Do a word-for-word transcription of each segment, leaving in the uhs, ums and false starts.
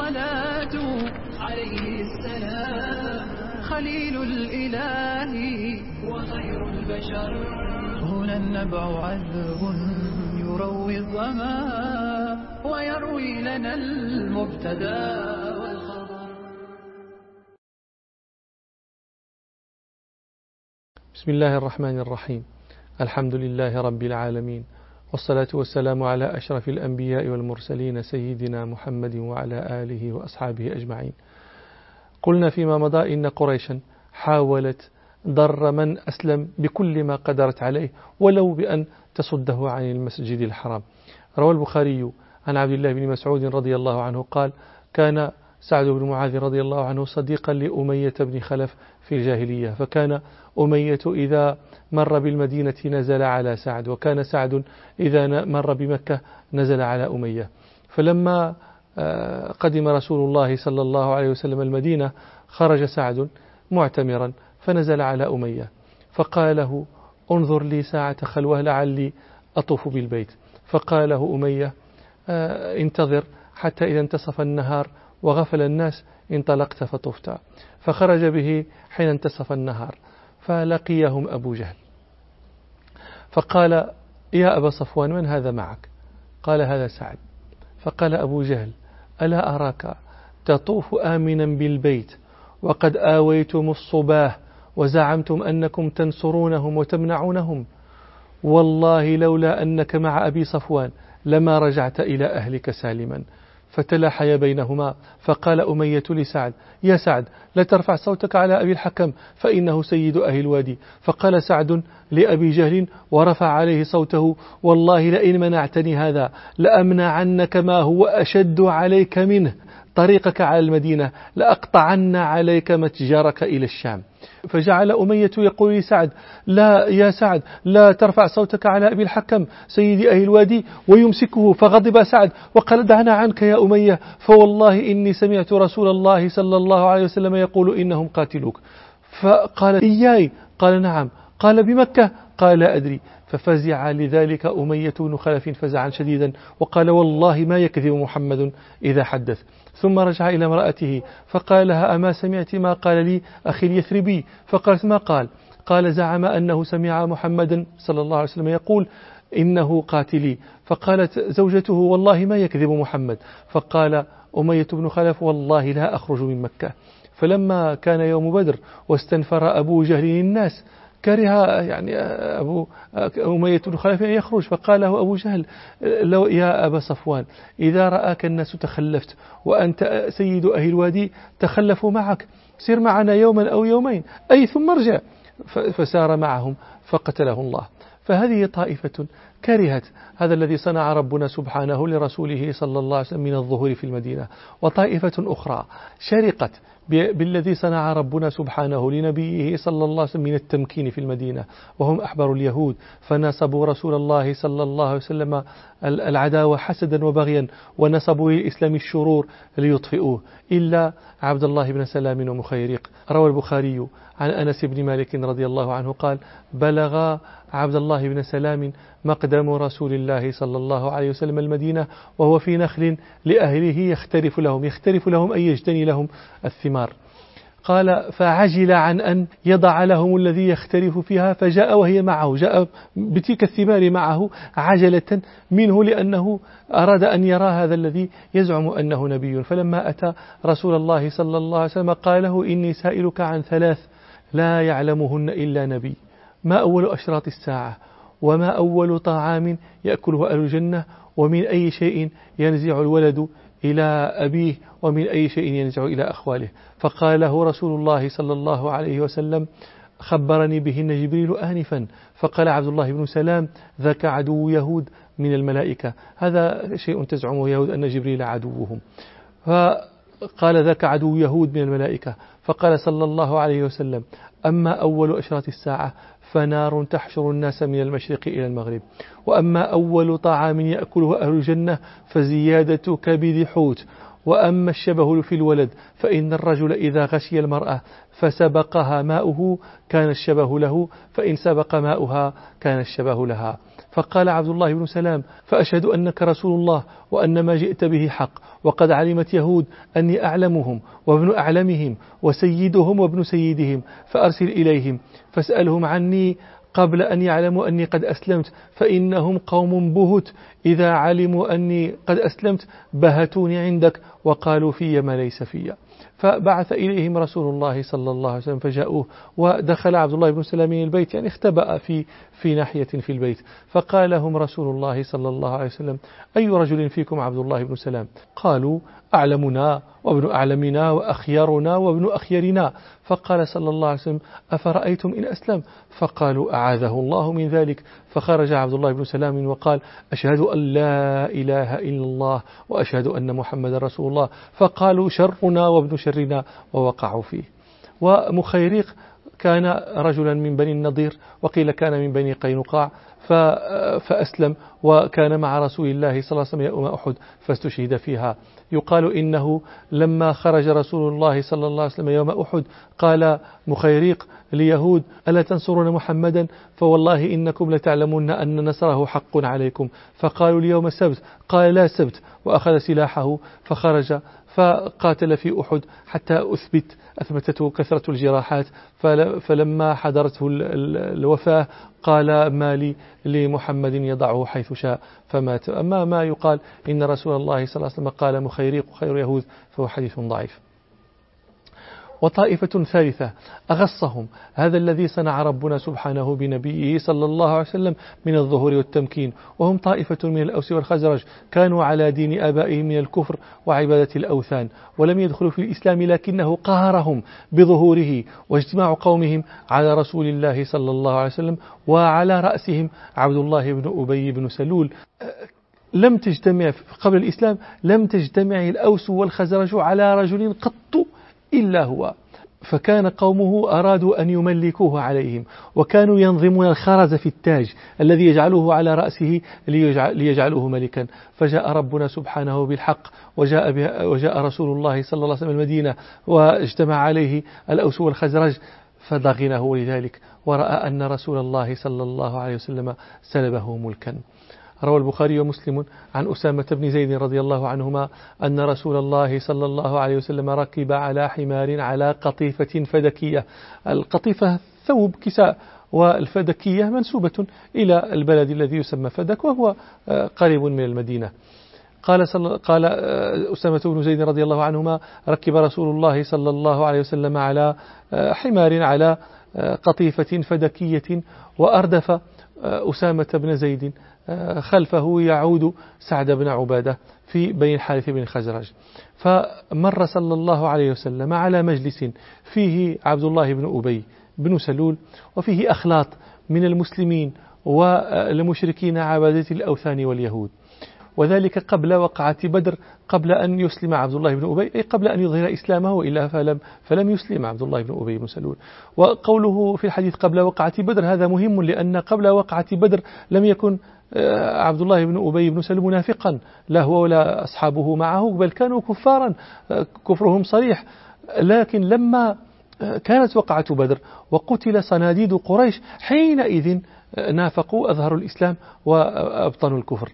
الصلاة عليه السلام خليل الإله وخير البشر. هنا النبع عذب يروي الظما ويروي لنا المبتدا والخبر. بسم الله الرحمن الرحيم. الحمد لله رب العالمين، والصلاة والسلام على أشرف الأنبياء والمرسلين سيدنا محمد وعلى آله وأصحابه أجمعين. قلنا فيما مضى إن قريشا حاولت ضر من أسلم بكل ما قدرت عليه ولو بأن تصده عن المسجد الحرام. روى البخاري عن عبد الله بن مسعود رضي الله عنه قال: كان سعد بن معاذ رضي الله عنه صديقا لأمية بن خلف في الجاهلية، فكان أمية إذا مر بالمدينة نزل على سعد، وكان سعد إذا مر بمكة نزل على أمية. فلما قدم رسول الله صلى الله عليه وسلم المدينة خرج سعد معتمرا فنزل على أمية فقال له: انظر لي ساعة خلوة لعلي أطوف بالبيت. فقال له أمية: انتظر حتى إذا انتصف النهار وغفل الناس انطلقت فطفت. فخرج به حين انتصف النهار فلقيهم أبو جهل فقال: يا أبا صفوان، من هذا معك؟ قال: هذا سعد. فقال أبو جهل: ألا أراك تطوف آمنا بالبيت وقد آويتم الصباه وزعمتم أنكم تنصرونهم وتمنعونهم؟ والله لولا أنك مع أبي صفوان لما رجعت إلى أهلك سالما. فتلاحيا بينهما فقال أمية لسعد: يا سعد، لا ترفع صوتك على أبي الحكم فإنه سيد أهل الوادي. فقال سعد لأبي جهل ورفع عليه صوته: والله لئن منعتني هذا لأمنعنك ما هو أشد عليك منه، طريقك على المدينة لأقطعن عليك متجرك إلى الشام. فجعل أمية يقول لسعد: لا يا سعد، لا ترفع صوتك على أبي الحكم سيد أهل الوادي، ويمسكه. فغضب سعد وقال: دعنا عنك يا أمية، فوالله إني سمعت رسول الله صلى الله عليه وسلم يقول إنهم قاتلوك. فقال: إياي؟ قال: نعم. قال: بمكة؟ قال: لا أدري. ففزع لذلك أمية بن خلف فزعا شديدا وقال: والله ما يكذب محمد إذا حدث. ثم رجع إلى امرأته فقال لها: أما سمعت ما قال لي أخي اليثربي؟ فقالت: ما قال؟ قال: زعم أنه سمع محمدا صلى الله عليه وسلم يقول إنه قاتلي. فقالت زوجته: والله ما يكذب محمد. فقال أمية بن خلف: والله لا أخرج من مكة. فلما كان يوم بدر واستنفر أبو جهل الناس كره يعني أبو أمية بن خلف أن يخرج، فقال له أبو جهل: لو يا أبا صفوان، إذا رآك الناس تخلفت وأنت سيد أهل الوادي تخلفوا معك، سير معنا يوما أو يومين أي ثم ارجع. فسار معهم فقتله الله. فهذه طائفة كرهت هذا الذي صنع ربنا سبحانه لرسوله صلى الله عليه وسلم من الظهور في المدينة، وطائفة أخرى شرقت بالذي صنع ربنا سبحانه لنبيه صلى الله عليه وسلم من التمكين في المدينة، وهم أحبر اليهود، فنصبوا رسول الله صلى الله عليه وسلم العداوة حسدا وبغيا، ونصبوا للإسلام الشرور ليطفئوه، إلا عبد الله بن سلام ومخيريق. روى البخاري عن أنس بن مالك رضي الله عنه قال: بلغ عبد الله بن سلام مقدم رسول الله صلى الله عليه وسلم المدينة وهو في نخل لأهله يختلف لهم يختلف لهم أي يجتني لهم الثمار. قال: فعجل عن أن يضع لهم الذي يختلف فيها، فجاء وهي معه، جاء بتلك الثمار معه عجلة منه، لأنه أراد أن يرى هذا الذي يزعم أنه نبي. فلما أتى رسول الله صلى الله عليه وسلم قال له: إني سائلك عن ثلاث لا يعلمهن إلا نبي: ما أول أشراط الساعة؟ وما أول طعام يأكله أهل الجنة؟ ومن أي شيء ينزع الولد إلى أبيه؟ ومن أي شيء ينزع إلى أخواله؟ فقال له رسول الله صلى الله عليه وسلم: خبرني بهن جبريل آنفا. فقال عبد الله بن سلام: ذاك عدو يهود من الملائكة، هذا شيء تزعمه يهود أن جبريل عدوهم. فقال: ذاك عدو يهود من الملائكة. فقال صلى الله عليه وسلم: أما أول أشراط الساعة فنار تحشر الناس من المشرق إلى المغرب، وأما أول طعام يأكله أهل الجنة فزيادة كبد حوت، وأما الشبه في الولد فإن الرجل إذا غشي المرأة فسبقها ماؤه كان الشبه له، فإن سبق ماؤها كان الشبه لها. فقال عبد الله بن سلام: فأشهد أنك رسول الله وأن ما جئت به حق، وقد علمت يهود أني أعلمهم وابن أعلمهم وسيدهم وابن سيدهم، فأرسل إليهم فاسألهم عني قبل أن يعلموا أني قد أسلمت، فإنهم قوم بهت، إذا علموا أني قد أسلمت بهتوني عندك وقالوا في ما ليس في. فبعث إليهم رسول الله صلى الله عليه وسلم فجاءوه، ودخل عبد الله بن سلام البيت، يعني اختبأ في في ناحية في البيت، فقال لهم رسول الله صلى الله عليه وسلم: أي رجل فيكم عبد الله بن سلام؟ قالوا: أعلمنا وابن أعلمنا وأخيرنا وابن أخيرنا. فقال صلى الله عليه وسلم: أفرأيتم إن أسلم؟ فقالوا: أعاذه الله من ذلك. فخرج عبد الله بن سلام وقال: أشهد أن لا إله إلا الله وأشهد أن محمد رسول الله. فقالوا: شرنا وابن شرنا، ووقعوا فيه. ومخيريق كان رجلا من بني النضير، وقيل كان من بني قينقاع، فأسلم وكان مع رسول الله صلى الله عليه وسلم يوم أحد فاستشهد فيها. يقال إنه لما خرج رسول الله صلى الله عليه وسلم يوم أحد قال مخيريق ليهود: ألا تنصرون محمدا؟ فوالله إنكم لتعلمون أن نصره حق عليكم. فقالوا: اليوم سبت. قال: لا سبت، وأخذ سلاحه فخرج فقاتل في أحد حتى أثبت أثبتته كثرة الجراحات. فلما حضرته الوفاة قال: ما لي لمحمد يضعه حيث شاء، فمات. أما ما يقال إن رسول الله صلى الله عليه وسلم قال مخيريق خير يهود، فهو حديث ضعيف. وطائفة ثالثة أغصهم هذا الذي صنع ربنا سبحانه بنبيه صلى الله عليه وسلم من الظهور والتمكين، وهم طائفة من الأوس والخزرج، كانوا على دين آبائهم من الكفر وعبادة الأوثان، ولم يدخلوا في الإسلام، لكنه قهرهم بظهوره واجتماع قومهم على رسول الله صلى الله عليه وسلم، وعلى رأسهم عبد الله بن أبي بن سلول. لم تجتمع قبل الإسلام لم تجتمع الأوس والخزرج على رجل قط إلا هو، فكان قومه أرادوا أن يملكوه عليهم، وكانوا ينظمون الخرز في التاج الذي يجعله على رأسه ليجعله ملكا. فجاء ربنا سبحانه بالحق، وجاء, وجاء رسول الله صلى الله عليه وسلم المدينة، واجتمع عليه الأوس والخزرج فضغنه لذلك، ورأى أن رسول الله صلى الله عليه وسلم سلبه ملكا. روى البخاري ومسلم عن أسامة بن زيد رضي الله عنهما أن رسول الله صلى الله عليه وسلم ركب على حمار على قطيفة فدكية. القطيفة ثوب كساء، والفدكية منسوبة إلى البلد الذي يسمى فدك، وهو قريب من المدينة. قال, صل... قال أسامة بن زيد رضي الله عنهما: ركب رسول الله صلى الله عليه وسلم على حمار على قطيفة فدكية، وأردف أسامة بن زيد خلفه يعود سعد بن عبادة في بين الحارث بن الخزرج. فمر صلى الله عليه وسلم على مجلس فيه عبد الله بن أبي بن سلول، وفيه أخلاط من المسلمين والمشركين عبادة الأوثان واليهود، وذلك قبل وقعة بدر، قبل أن يسلم عبد الله بن أبي، أي قبل أن يظهر إسلامه، إلا فلم, فلم يسلم عبد الله بن أبي بن سلول. وقوله في الحديث قبل وقعة بدر هذا مهم، لأن قبل وقعة بدر لم يكن عبد الله بن أبي بن سلول منافقا، لا هو ولا أصحابه معه، بل كانوا كفارا، كفرهم صريح. لكن لما كانت وقعة بدر وقتل صناديد قريش، حينئذ نافقوا، أظهروا الإسلام وأبطنوا الكفر.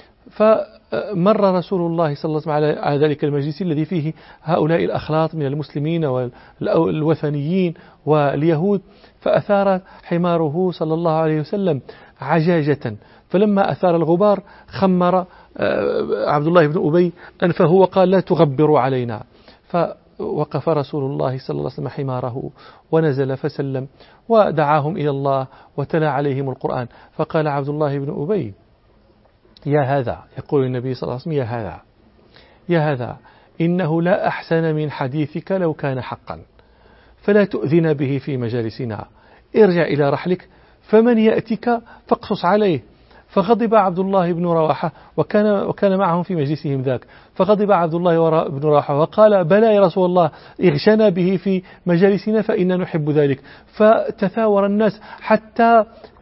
فمر رسول الله صلى الله عليه وسلم على ذلك المجلس الذي فيه هؤلاء الأخلاط من المسلمين والوثنيين واليهود، فأثار حماره صلى الله عليه وسلم عجاجة، فلما أثار الغبار خمر عبد الله بن أبي أنفه وقال: لا تغبروا علينا. فوقف رسول الله صلى الله عليه وسلم حماره ونزل فسلم ودعاهم إلى الله وتلا عليهم القرآن. فقال عبد الله بن أبي: يا هذا، يقول النبي صلى الله عليه وسلم: يا هذا يا هذا إنه لا أحسن من حديثك لو كان حقا، فلا تؤذن به في مجالسنا، ارجع إلى رحلك، فمن يأتك فاقصص عليه. فغضب عبد الله بن رواحة، وكان, وكان معهم في مجلسهم ذاك، فغضب عبد الله بن رواحة وقال: بلى يا رسول الله، اغشنا به في مجالسنا فإننا نحب ذلك. فتثاور الناس حتى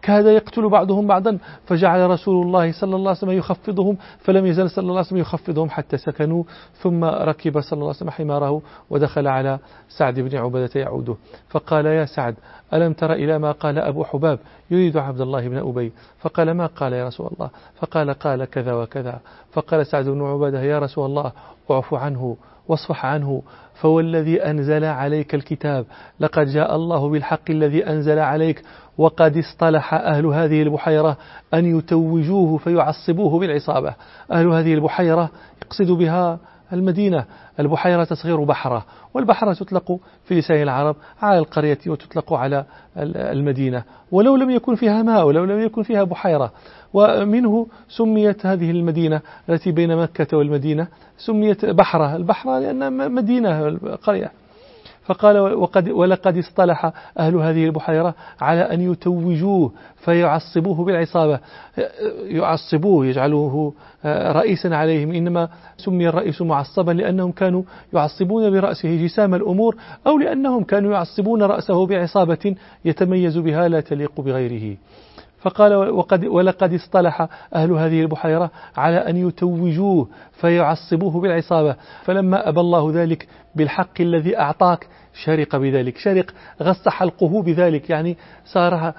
كاد يقتل بعضهم بعضا، فجعل رسول الله صلى الله عليه وسلم يخفضهم، فلم يزل صلى الله عليه وسلم يخفضهم حتى سكنوا. ثم ركب صلى الله عليه وسلم حماره ودخل على سعد بن عبادة يعوده، فقال: يا سعد، ألم تر إلى ما قال أبو حباب يريد عبد الله بن أبي؟ فقال: ما قال يا رسول الله؟ فقال: قال كذا وكذا. فقال سعد بن عبادة: يا رسول الله، اعف عنه واصفح عنه، فوالذي أنزل عليك الكتاب لقد جاء الله بالحق الذي أنزل عليك، وقد اصطلح أهل هذه البحيرة أن يتوجوه فيعصبوه بالعصابة. أهل هذه البحيرة يقصد بها المدينة. البحيرة تصغير بحرة، والبحرة تطلق في لسان العرب على القرية وتطلق على المدينة، ولو لم يكن فيها ماء ولو لم يكن فيها بحيرة. ومنه سميت هذه المدينة التي بين مكة والمدينة سميت بحرة، البحرة لأنها مدينة قرية. فقال: وقد ولقد اصطلح أهل هذه البحيرة على أن يتوجوه فيعصبوه بالعصابة. يعصبوه يجعلوه رئيسا عليهم، إنما سمي الرئيس معصبا لأنهم كانوا يعصبون برأسه جسام الأمور، أو لأنهم كانوا يعصبون رأسه بعصابة يتميز بها لا تليق بغيره. فقال: وقد ولقد اصطلح أهل هذه البحيرة على أن يتوجوه فيعصبوه بالعصابة، فلما أبى الله ذلك بالحق الذي أعطاك شرق بذلك. شرق غص حلقه بذلك، يعني صار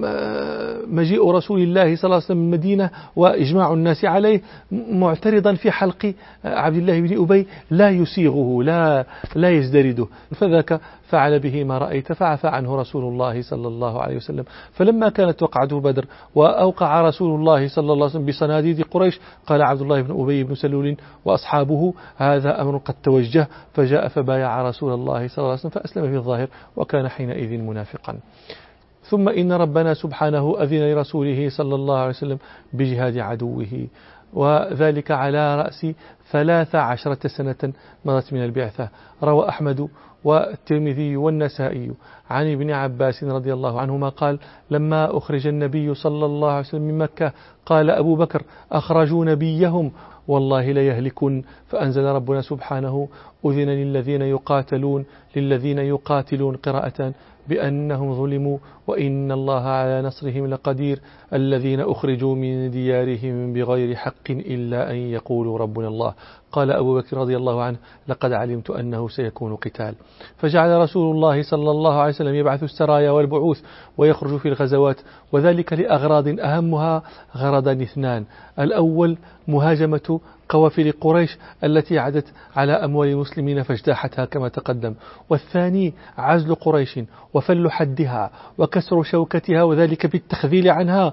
مجيء رسول الله صلى الله عليه وسلم من المدينة وإجماع الناس عليه معترضا في حلق عبد الله بن أبي، لا يسيغه لا لا يزدرده، فذاك فعل به ما رأيت، فعفى عنه رسول الله صلى الله عليه وسلم. فلما كانت وقعة بدر وأوقع رسول الله صلى الله عليه وسلم بصناديد قريش، قال عبد الله بن أبي بن سلول وأصحابه: هذا أمر قد توجه، فجاء فبايع رسول الله صلى الله عليه وسلم فأسلم في الظاهر، وكان حينئذ منافقا. ثم إن ربنا سبحانه أذن لرسوله صلى الله عليه وسلم بجهاد عدوه، وذلك على رأس ثلاث عشرة سنة مضت من البعثة. روى أحمد والترمذي والنسائي عن ابن عباس رضي الله عنهما قال: لما أخرج النبي صلى الله عليه وسلم من مكة قال أبو بكر: أخرجوا نبيهم والله ليهلكن. فأنزل ربنا سبحانه: أذن للذين يقاتلون للذين يقاتلون قراءة بأنهم ظلموا وإن الله على نصرهم لقدير، الذين أخرجوا من ديارهم بغير حق إلا أن يقولوا ربنا الله. قال أبو بكر رضي الله عنه: لقد علمت أنه سيكون قتال. فجعل رسول الله صلى الله عليه وسلم يبعث السرايا والبعوث ويخرج في الغزوات، وذلك لأغراض أهمها غرضان اثنان: الأول مهاجمة قوافل قريش التي عدت على أموال المسلمين فاجتاحتها كما تقدم، والثاني عزل قريش وفل حدها وكسر شوكتها، وذلك بالتخذيل عنها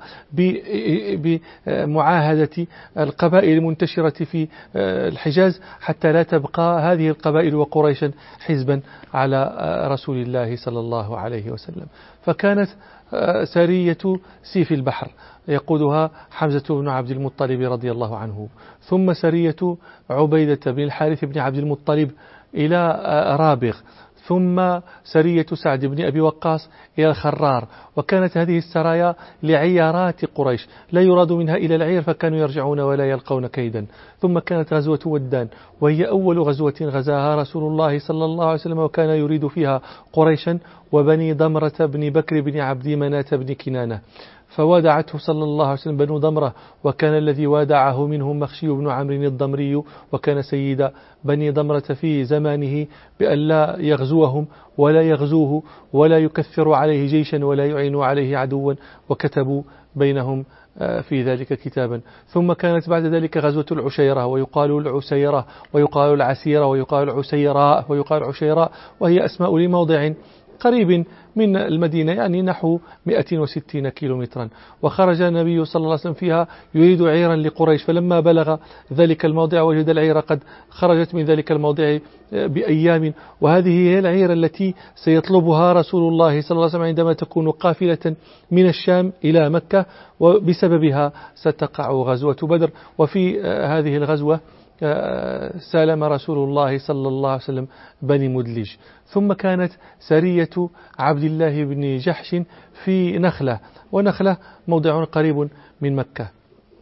بمعاهدة القبائل المنتشرة في الحجاز حتى لا تبقى هذه القبائل وقريشا حزبا على رسول الله صلى الله عليه وسلم. فكانت سرية سيف البحر يقودها حمزة بن عبد المطلب رضي الله عنه، ثم سرية عبيدة بن الحارث بن عبد المطلب إلى رابغ، ثم سرية سعد بن أبي وقاص إلى الخرار. وكانت هذه السرايا لعيارات قريش لا يراد منها إلى العير، فكانوا يرجعون ولا يلقون كيدا. ثم كانت غزوة ودان، وهي أول غزوة غزاها رسول الله صلى الله عليه وسلم، وكان يريد فيها قريشا وبني ضمرة بن بكر بن عبد مناة بن كنانة، فوادعته صلى الله عليه وسلم بنو ضمرة، وكان الذي وادعه منهم مخشي بن عمرو الضمري، وكان سيد بني ضمرة في زمانه بأن لا يغزوهم ولا يغزوه ولا يكثر عليه جيشا ولا يعين عليه عدوا، وكتبوا بينهم في ذلك كتابا. ثم كانت بعد ذلك غزوة العشيرة، ويقال العسيرة ويقال العسيرة ويقال العسيراء ويقال العشيراء، وهي أسماء لموضع قريب من المدينة، يعني نحو مئة وستين كيلومترا. وخرج النبي صلى الله عليه وسلم فيها يريد عيرا لقريش، فلما بلغ ذلك الموضع وجد العير قد خرجت من ذلك الموضع بأيام، وهذه هي العير التي سيطلبها رسول الله صلى الله عليه وسلم عندما تكون قافلة من الشام إلى مكة، وبسببها ستقع غزوة بدر. وفي هذه الغزوة سالم رسول الله صلى الله عليه وسلم بني مدلج. ثم كانت سرية عبد الله بن جحش في نخلة، ونخلة موضع قريب من مكة.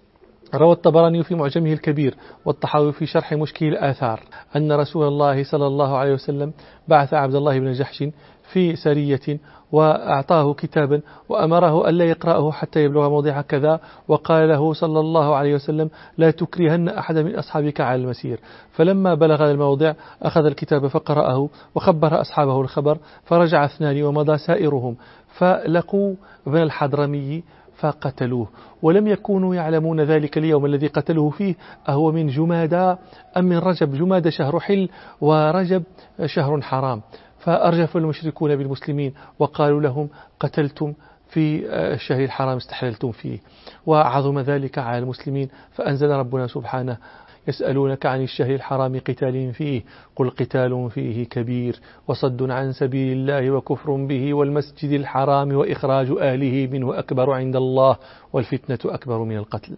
روى الطبراني في معجمه الكبير والطحاوي في شرح مشكل الآثار أن رسول الله صلى الله عليه وسلم بعث عبد الله بن جحش في سرية وأعطاه كتابا وأمره ألا يقرأه حتى يبلغ موضع كذا، وقال له صلى الله عليه وسلم لا تكرهن أحد من أصحابك على المسير. فلما بلغ الموضع أخذ الكتاب فقرأه وخبر أصحابه الخبر، فرجع اثنان ومضى سائرهم فلقوا ابن الحضرمي فقتلوه، ولم يكونوا يعلمون ذلك اليوم الذي قتلوه فيه أهو من جمادى أم من رجب. جمادى شهر حل ورجب شهر حرام. فأرجف المشركون بالمسلمين وقالوا لهم قتلتم في الشهر الحرام استحللتم فيه، وعظم ذلك على المسلمين. فأنزل ربنا سبحانه يسألونك عن الشهر الحرام قتال فيه قل قتال فيه كبير وصد عن سبيل الله وكفر به والمسجد الحرام وإخراج أهله منه أكبر عند الله والفتنة أكبر من القتل.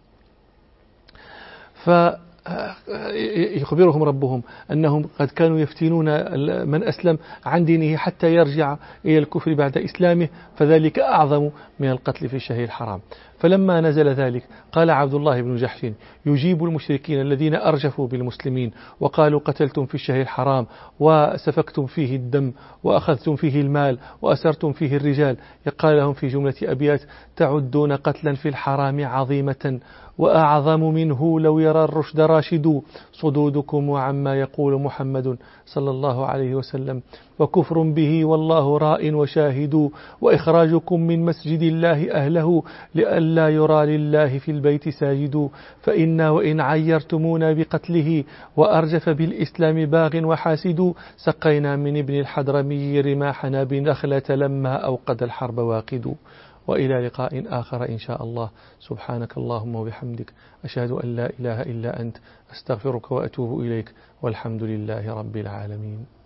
ف يخبرهم ربهم أنهم قد كانوا يفتنون من أسلم عن دينه حتى يرجع إلى الكفر بعد إسلامه، فذلك أعظم من القتل في الشهر الحرام. فلما نزل ذلك قال عبد الله بن جحش يجيب المشركين الذين أرجفوا بالمسلمين وقالوا قتلتم في الشهر الحرام وسفكتم فيه الدم وأخذتم فيه المال وأسرتم فيه الرجال، يقال لهم في جملة أبيات تعدون قتلا في الحرام عظيمة وأعظم منه لو يرى الرشد راشد صدودكم وعما يقول محمد صلى الله عليه وسلم وكفر به والله راء وشاهد وإخراجكم من مسجد الله أهله لئلا يرى لله في البيت ساجد فإنا وإن عيرتمونا بقتله وأرجف بالإسلام باغ وحاسد سقينا من ابن الحضرمي رماحنا بنخلة لما أوقد الحرب واقد. وإلى لقاء آخر إن شاء الله. سبحانك اللهم وبحمدك أشهد أن لا إله إلا أنت أستغفرك وأتوب إليك والحمد لله رب العالمين.